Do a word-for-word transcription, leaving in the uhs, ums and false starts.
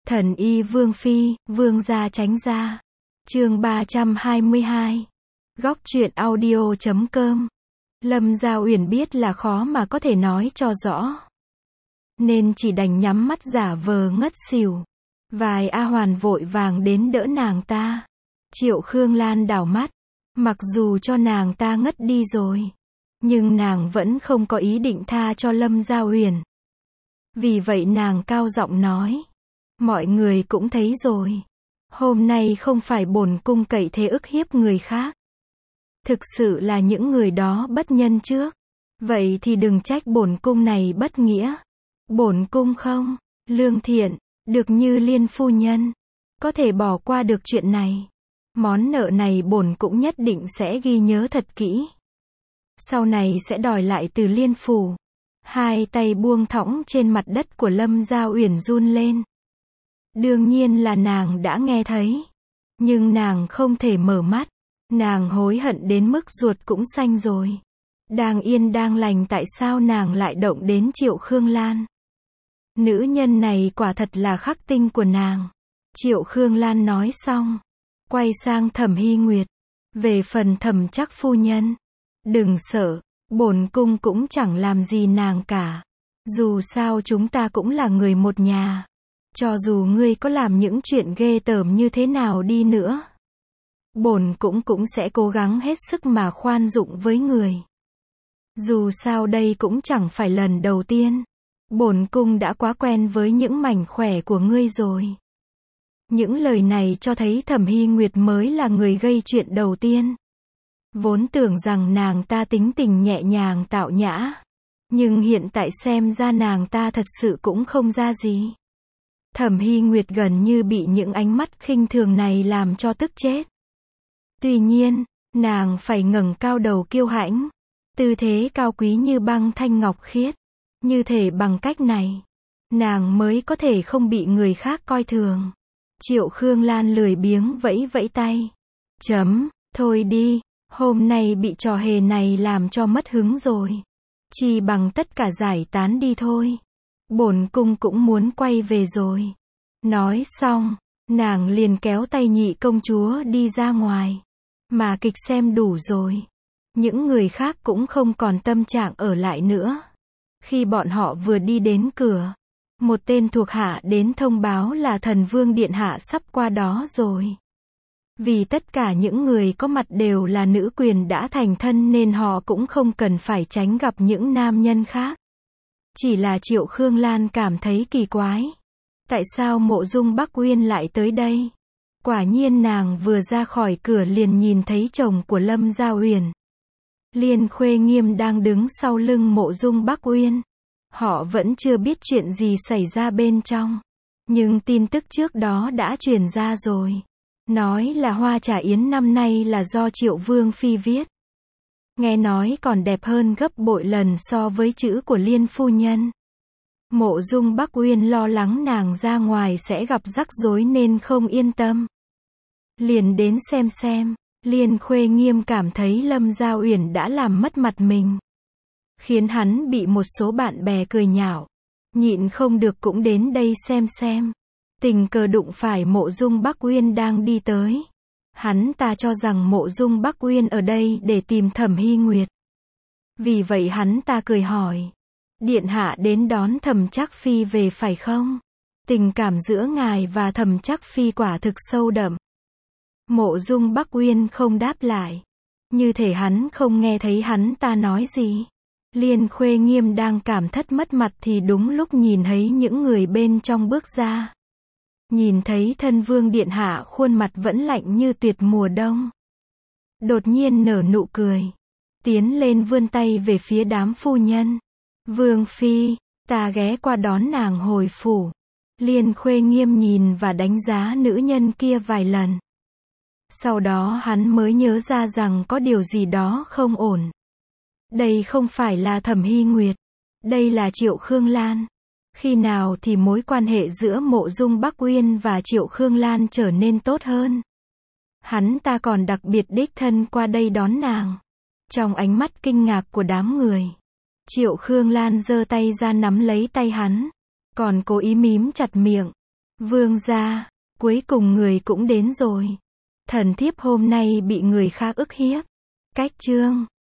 Thần y Vương Phi, Vương gia tránh ra. Chương ba trăm hai mươi hai. Góc truyện audio chấm com. Lâm Gia Uyển biết là khó mà có thể nói cho rõ, nên chỉ đành nhắm mắt giả vờ ngất xỉu. Vài A Hoàn vội vàng đến đỡ nàng ta. Triệu Khương Lan đảo mắt, mặc dù cho nàng ta ngất đi rồi, nhưng nàng vẫn không có ý định tha cho Lâm Gia Uyển. Vì vậy nàng cao giọng nói, mọi người cũng thấy rồi, hôm nay không phải bổn cung cậy thế ức hiếp người khác. Thực sự là những người đó bất nhân trước. Vậy thì đừng trách bổn cung này bất nghĩa. Bổn cung không lương thiện, được như Liên phu nhân, có thể bỏ qua được chuyện này. Món nợ này bổn cũng nhất định sẽ ghi nhớ thật kỹ. Sau này sẽ đòi lại từ Liên phủ. Hai tay buông thõng trên mặt đất của Lâm Gia Uyển run lên. Đương nhiên là nàng đã nghe thấy, nhưng nàng không thể mở mắt. Nàng hối hận đến mức ruột cũng xanh rồi. Đang yên đang lành tại sao nàng lại động đến Triệu Khương Lan? Nữ nhân này quả thật là khắc tinh của nàng. Triệu Khương Lan nói xong, quay sang Thẩm Hy Nguyệt. Về phần Thẩm Trắc phu nhân, đừng sợ, bổn cung cũng chẳng làm gì nàng cả. Dù sao chúng ta cũng là người một nhà. Cho dù ngươi có làm những chuyện ghê tởm như thế nào đi nữa, bổn cũng cũng sẽ cố gắng hết sức mà khoan dụng với người. Dù sao đây cũng chẳng phải lần đầu tiên. Bổn cung đã quá quen với những mảnh khỏe của ngươi rồi. Những lời này cho thấy Thẩm Hy Nguyệt mới là người gây chuyện đầu tiên. Vốn tưởng rằng nàng ta tính tình nhẹ nhàng tao nhã, nhưng hiện tại xem ra nàng ta thật sự cũng không ra gì. Thẩm Hy Nguyệt gần như bị những ánh mắt khinh thường này làm cho tức chết. Tuy nhiên, nàng phải ngẩng cao đầu kiêu hãnh, tư thế cao quý như băng thanh ngọc khiết. Như thể bằng cách này, nàng mới có thể không bị người khác coi thường. Triệu Khương Lan lười biếng vẫy vẫy tay. Chấm, thôi đi, hôm nay bị trò hề này làm cho mất hứng rồi. Chỉ bằng tất cả giải tán đi thôi. Bổn cung cũng muốn quay về rồi. Nói xong, nàng liền kéo tay nhị công chúa đi ra ngoài. Mà kịch xem đủ rồi, những người khác cũng không còn tâm trạng ở lại nữa. Khi bọn họ vừa đi đến cửa, một tên thuộc hạ đến thông báo là Thần Vương Điện Hạ sắp qua đó rồi. Vì tất cả những người có mặt đều là nữ quyền đã thành thân nên họ cũng không cần phải tránh gặp những nam nhân khác. Chỉ là Triệu Khương Lan cảm thấy kỳ quái. Tại sao Mộ Dung Bắc Uyên lại tới đây? Quả nhiên nàng vừa ra khỏi cửa liền nhìn thấy chồng của Lâm Gia Uyển. Liên Khuê Nghiêm đang đứng sau lưng Mộ Dung Bắc Uyên. Họ vẫn chưa biết chuyện gì xảy ra bên trong, nhưng tin tức trước đó đã truyền ra rồi. Nói là hoa trà yến năm nay là do Triệu Vương Phi viết. Nghe nói còn đẹp hơn gấp bội lần so với chữ của Liên phu nhân. Mộ Dung Bắc Uyên lo lắng nàng ra ngoài sẽ gặp rắc rối nên không yên tâm. Liền đến xem xem. Liên Khuê Nghiêm cảm thấy Lâm Gia Uyển đã làm mất mặt mình, khiến hắn bị một số bạn bè cười nhạo. Nhịn không được cũng đến đây xem xem. Tình cờ đụng phải Mộ Dung Bắc Uyên đang đi tới. Hắn ta cho rằng Mộ Dung Bắc Uyên ở đây để tìm Thẩm Hy Nguyệt. Vì vậy hắn ta cười hỏi, Điện hạ đến đón Thẩm Trắc Phi về phải không? Tình cảm giữa ngài và Thẩm Trắc Phi quả thực sâu đậm. Mộ Dung Bắc Uyên không đáp lại, như thể hắn không nghe thấy hắn ta nói gì. Liên Khuê Nghiêm đang cảm thất mất mặt thì đúng lúc nhìn thấy những người bên trong bước ra. Nhìn thấy Thân Vương Điện Hạ khuôn mặt vẫn lạnh như tuyệt mùa đông. Đột nhiên nở nụ cười, tiến lên vươn tay về phía đám phu nhân. Vương Phi, ta ghé qua đón nàng hồi phủ. Liên Khuê Nghiêm nhìn và đánh giá nữ nhân kia vài lần. Sau đó hắn mới nhớ ra rằng có điều gì đó không ổn. Đây không phải là Thẩm Hy Nguyệt, đây là Triệu Khương Lan. Khi nào thì mối quan hệ giữa Mộ Dung Bắc Uyên và Triệu Khương Lan trở nên tốt hơn? Hắn ta còn đặc biệt đích thân qua đây đón nàng. Trong ánh mắt kinh ngạc của đám người, Triệu Khương Lan giơ tay ra nắm lấy tay hắn, còn cố ý mím chặt miệng. Vương gia, cuối cùng người cũng đến rồi. Thần thiếp hôm nay bị người khác ức hiếp. Cách chương